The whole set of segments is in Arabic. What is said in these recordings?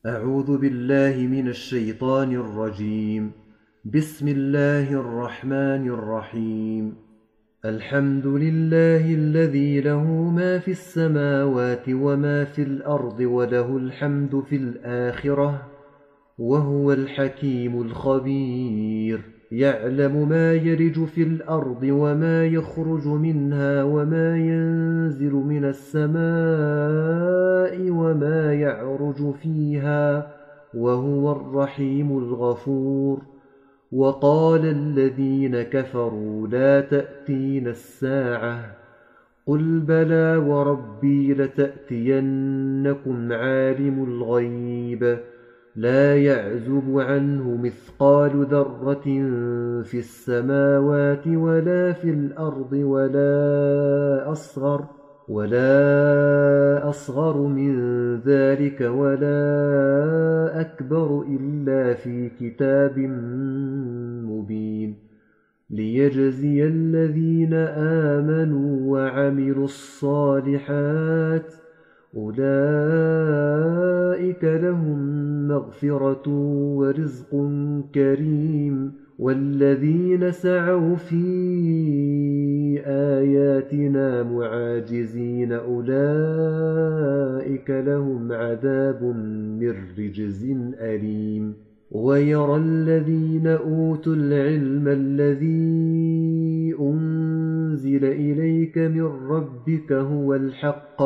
أعوذ بالله من الشيطان الرجيم. بسم الله الرحمن الرحيم. الحمد لله الذي له ما في السماوات وما في الأرض وله الحمد في الآخرة وهو الحكيم الخبير. يعلم ما يلج في الأرض وما يخرج منها وما ينزل من السماء وما يعرج فيها وهو الرحيم الغفور. وقال الذين كفروا لا تأتين الساعة قل بلى وربي لتأتينكم عالم الغيب لا يعزب عنه مثقال ذرة في السماوات ولا في الأرض ولا أصغر من ذلك ولا أكبر إلا في كتاب مبين ليجزي الذين آمنوا وعملوا الصالحات أولئك لهم مغفرة ورزق كريم. والذين سعوا في آياتنا معاجزين أولئك لهم عذاب من رجز أليم. ويرى الذين أوتوا العلم الذي أنزل إليك من ربك هو الحق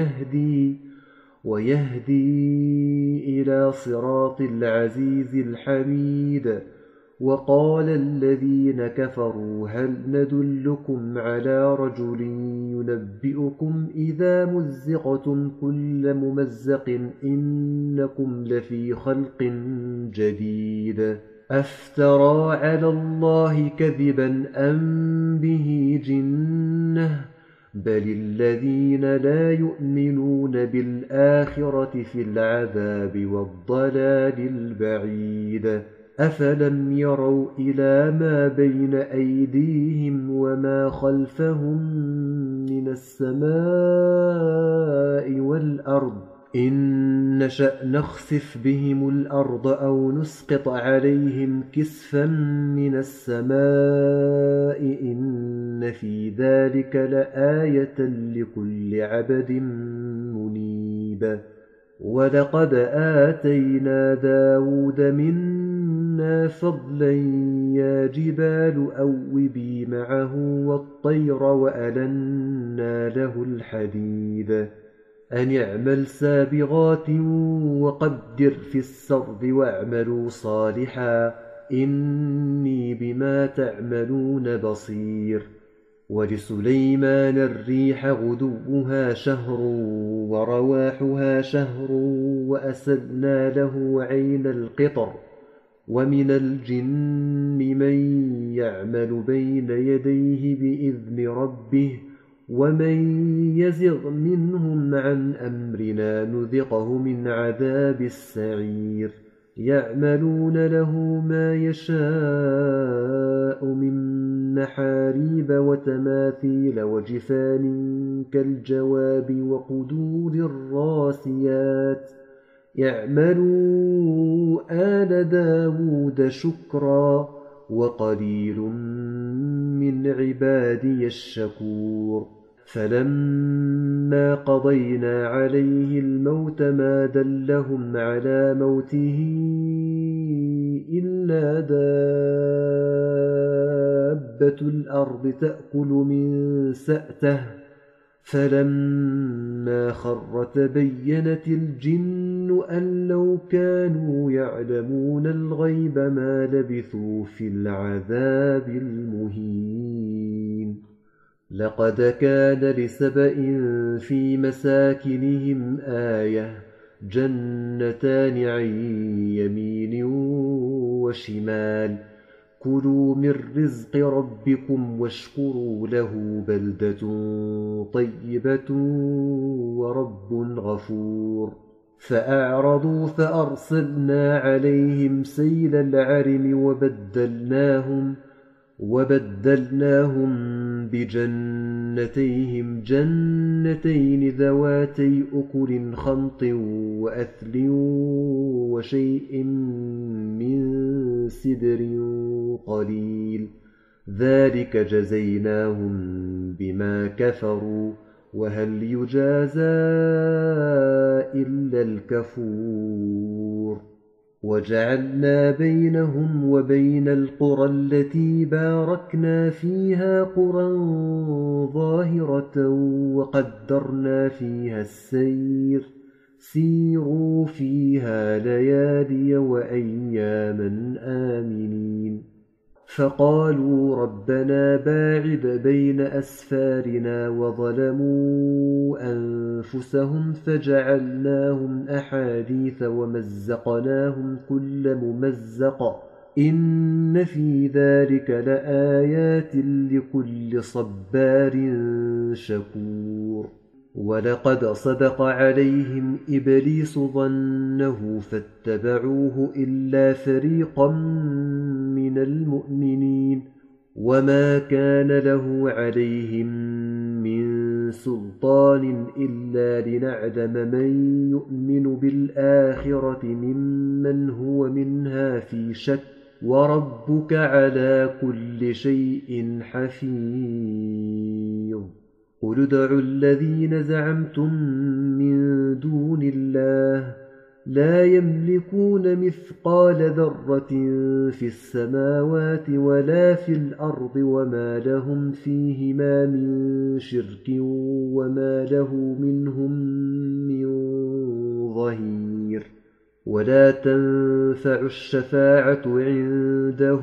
ويهدي إلى صراط العزيز الحميد. وقال الذين كفروا هل ندلكم على رجل ينبئكم إذا مزقتم كل ممزق إنكم لفي خلق جديد أفترى على الله كذبا أم به جنة بل الذين لا يؤمنون بالآخرة في العذاب والضلال البعيد. أفلم يروا إلى ما بين أيديهم وما خلفهم من السماء والأرض إن نشأ نخسف بهم الأرض أو نسقط عليهم كسفا من السماء إن في ذلك لآية لكل عبد منيب. ولقد آتينا داود منا فضلا يا جبال أوبي معه والطير وألنا له الحديد أن اعمل سابغات وقدر في السرد واعملوا صالحا إني بما تعملون بصير. ولسليمان الريح غدوها شهر ورواحها شهر وأسلنا له عين القطر. ومن الجن من يعمل بين يديه بإذن ربه ومن يزغ منهم عن أمرنا نذقه من عذاب السعير. يعملون له ما يشاء من محاريب وتماثيل وجفان كالجواب وقدور الراسيات. يعملوا آل داود شكرا وقليل من عبادي الشكور. فلما قضينا عليه الموت ما دلهم على موته إلا دابة الأرض تأكل من سأته فلما خر تبينت الجن أن لو كانوا يعلمون الغيب ما لبثوا في العذاب المهين. لقد كان لسبإ في مساكنهم آية جنتان عن يمين وشمال كلوا من رزق ربكم واشكروا له بلدة طيبة ورب غفور. فأعرضوا فأرسلنا عليهم سيل العرم وبدلناهم بجنتيهم جنتين ذواتي أكل خمط وأثل وشيء من سدر قليل ذلك جزيناهم بما كفروا وهل يجازى إلا الكفور وجعلنا بينهم وبين القرى التي باركنا فيها قرى ظاهرة وقدرنا فيها السير سيروا فيها ليالي وأياما آمنين فقالوا ربنا باعد بين أسفارنا وظلموا أنفسهم فجعلناهم أحاديث ومزقناهم كل ممزق إن في ذلك لآيات لكل صبار شكور ولقد صدق عليهم إبليس ظنه فاتبعوه إلا فريقا من المؤمنين وما كان له عليهم من سلطان إلا لنعلم من يؤمن بالآخرة ممن هو منها في شك وربك على كل شيء حفيظ قل ادعوا الذين زعمتم من دون الله لا يملكون مثقال ذرة في السماوات ولا في الأرض وما لهم فيهما من شرك وما له منهم من ظهير ولا تنفع الشفاعة عنده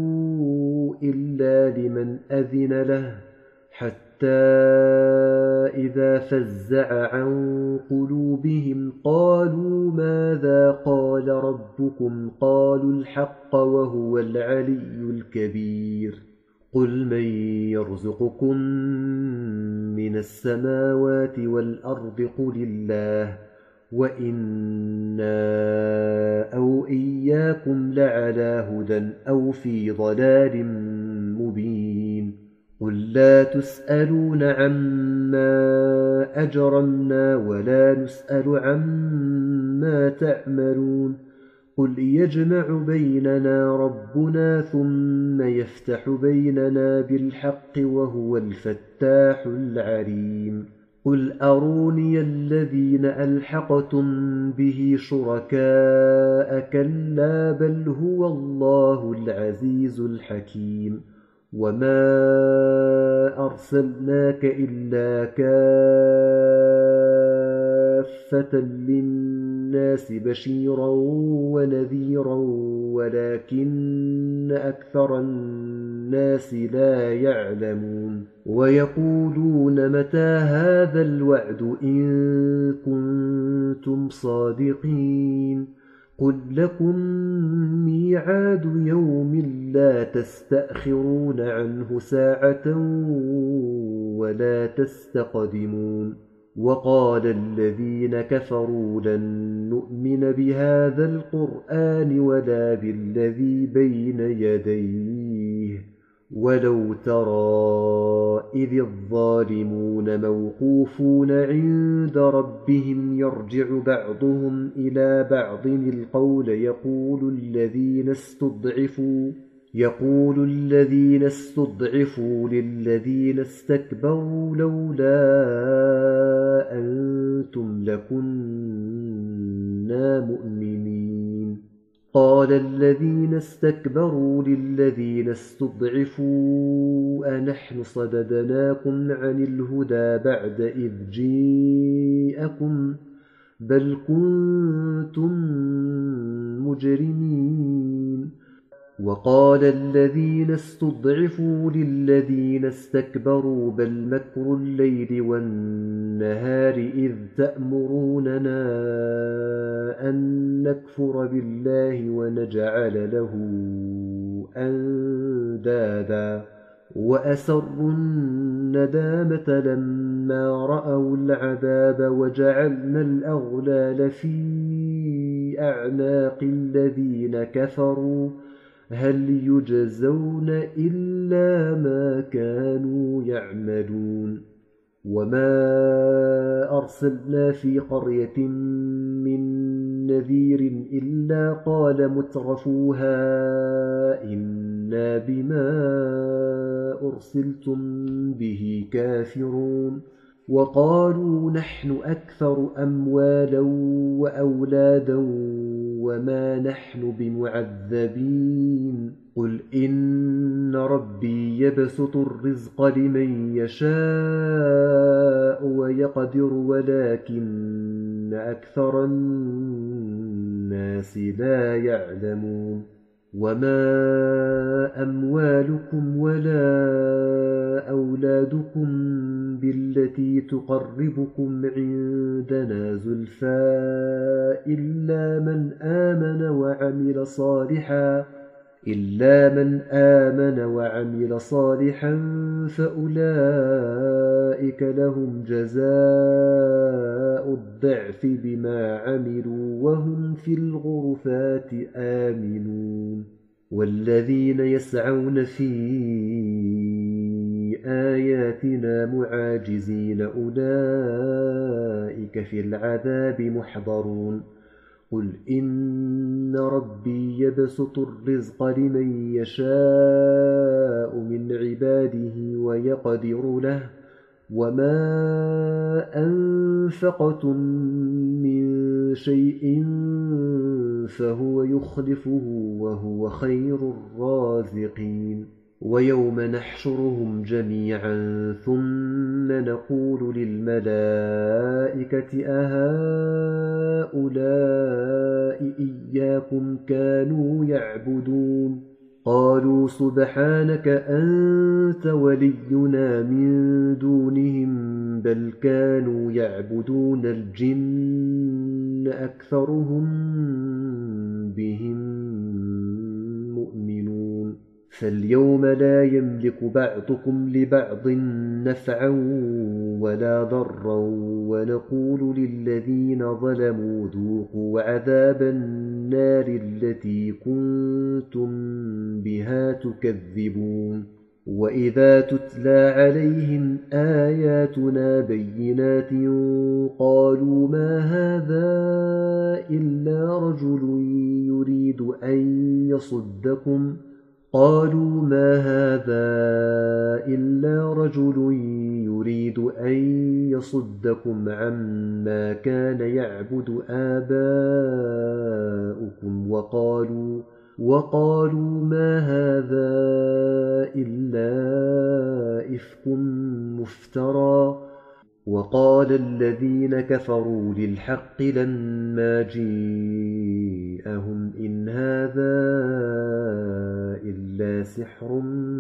إلا لمن أذن له حتى إذا فزع عن قلوبهم قالوا ماذا قال ربكم قالوا الحق وهو العلي الكبير قل من يرزقكم من السماوات والأرض قل الله وإنا أو إياكم لعلى هدى أو في ضلال مبين قل لا تسألون عما أجرمنا ولا نسأل عما تعملون قل يجمع بيننا ربنا ثم يفتح بيننا بالحق وهو الفتاح العليم قل أروني الذين ألحقتم به شركاء كلا بل هو الله العزيز الحكيم وما أرسلناك إلا كافة للناس بشيرا ونذيرا ولكن أكثر الناس لا يعلمون ويقولون متى هذا الوعد إن كنتم صادقين قل لكم ميعاد يوم لا تستأخرون عنه ساعة ولا تستقدمون وقال الذين كفروا لن نؤمن بهذا القرآن ولا بالذي بين يديه ولو ترى إذ الظالمون موقوفون عند ربهم يرجع بعضهم إلى بعض القول يقول الذين استضعفوا للذين استكبروا لولا أنتم لكنا مؤمنين قال الذين استكبروا للذين استضعفوا أنحن صددناكم عن الهدى بعد إذ جاءكم بل كنتم مجرمين وقال الذين استضعفوا للذين استكبروا بل مكر الليل والنهار إذ تأمروننا أن نكفر بالله ونجعل له أندادا وأسروا الندامة لما رأوا العذاب وجعلنا الأغلال في أعناق الذين كفروا هل يجزون إلا ما كانوا يعملون وما أرسلنا في قرية من نذير إلا قال مترفوها إنا بما أرسلتم به كافرون وقالوا نحن أكثر أموالا وأولادا وما نحن بمعذبين قل إن ربي يبسط الرزق لمن يشاء ويقدر ولكن أكثر الناس لا يعلمون وما أموالكم ولا أولادكم بالتي تقربكم عندنا زلفى إلا من آمن وعمل صالحا فأولئك لهم جزاء الضعف بما عملوا وهم في الغرفات آمنون والذين يسعون في آياتنا معاجزين أولئك في العذاب محضرون قل إن ربي يبسط الرزق لمن يشاء من عباده ويقدر له وما أنفقتم من شيء فهو يخلفه وهو خير الرازقين ويوم نحشرهم جميعا ثم نقول للملائكة أهؤلاء إياكم كانوا يعبدون قالوا سبحانك أنت ولينا من دونهم بل كانوا يعبدون الجن أكثرهم بهم مؤمنون فاليوم لا يملك بعضكم لبعض نفعا ولا ضرا ونقول للذين ظلموا ذوقوا عذاب النار التي كنتم بها تكذبون وإذا تتلى عليهم آياتنا بينات قالوا ما هذا إلا رجل يريد أن يصدكم عما كان يعبد آباؤكم وقالوا ما هذا إلا إفك مفترى وقال الذين كفروا للحق لما جاءهم إن هذا إلا سحر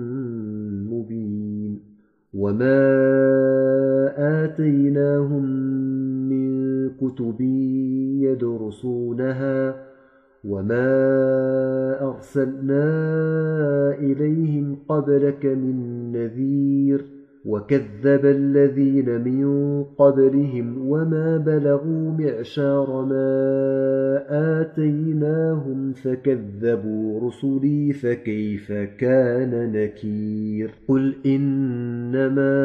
مبين وما آتيناهم من كتب يدرسونها وما أرسلنا إليهم قبلك من نذير وكذب الذين من قبلهم وما بلغوا معشار ما آتيناهم فكذبوا رسلي فكيف كان نكير قل إنما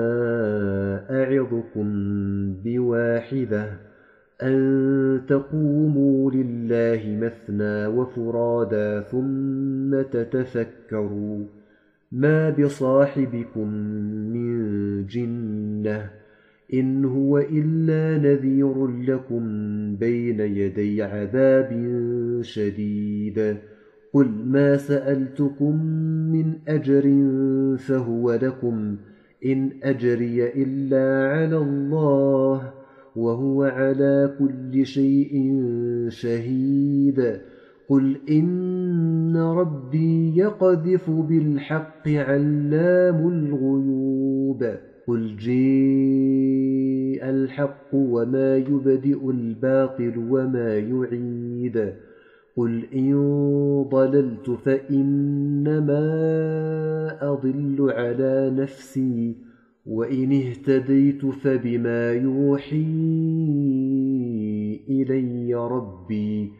أعظكم بواحدة أن تقوموا لله مثنى وفرادا ثم تتفكروا ما بصاحبكم من جنة إن هو إلا نذير لكم بين يدي عذاب شديد قل ما سألتكم من أجر فهو لكم إن أجري إلا على الله وهو على كل شيء شهيد قل إن ربي يقذف بالحق علام الغيوب قل جاء الحق وما يبدئ الباطل وما يعيد قل إن ضللت فإنما أضل على نفسي وإن اهتديت فبما يوحي إلي ربي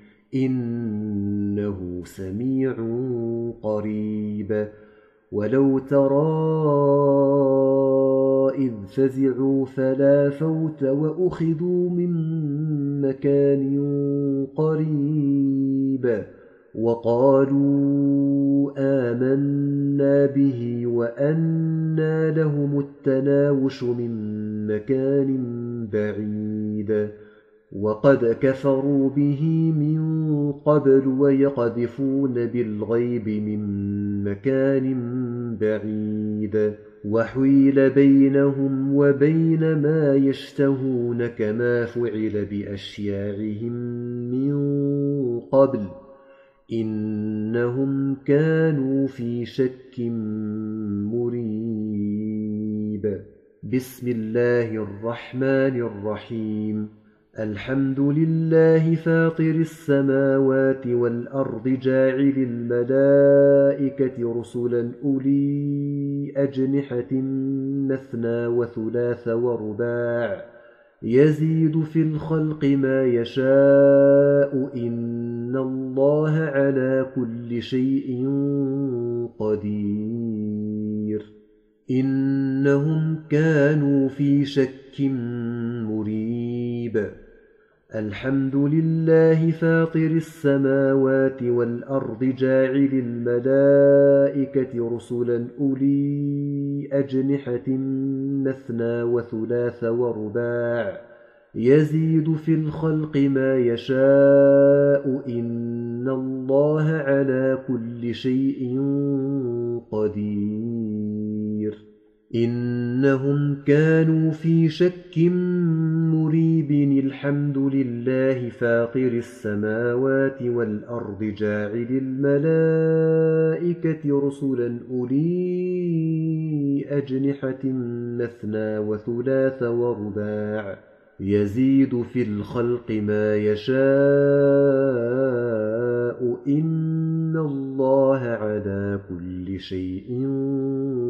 إنه سميع قريب ولو ترى إذ فزعوا فلا فوت وأخذوا من مكان قريب وقالوا آمنا به وأنى لهم التناوش من مكان بعيد وقد كفروا به من قبل ويقذفون بالغيب من مكان بعيد وحيل بينهم وبين ما يشتهون كما فعل بأشياعهم من قبل إنهم كانوا في شك مريب. بسم الله الرحمن الرحيم. الحمد لله فاطر السماوات والأرض جاعل الملائكة رسلا أولي أجنحة مثنى وثلاث ورباع يزيد في الخلق ما يشاء إن الله على كل شيء قدير. إنهم كانوا في شك مريب. الحمد لله فاطر السماوات والأرض جاعل الملائكة رسلا أولي أجنحة مثنى وثلاث ورباع يزيد في الخلق ما يشاء إن الله على كل شيء قدير. إنهم كانوا في شك مريب. الحمد لله فاطر السماوات والأرض جاعل الملائكة رسلا أولي أجنحة مثنى وثلاث ورباع يزيد في الخلق ما يشاء إن الله على كل شيء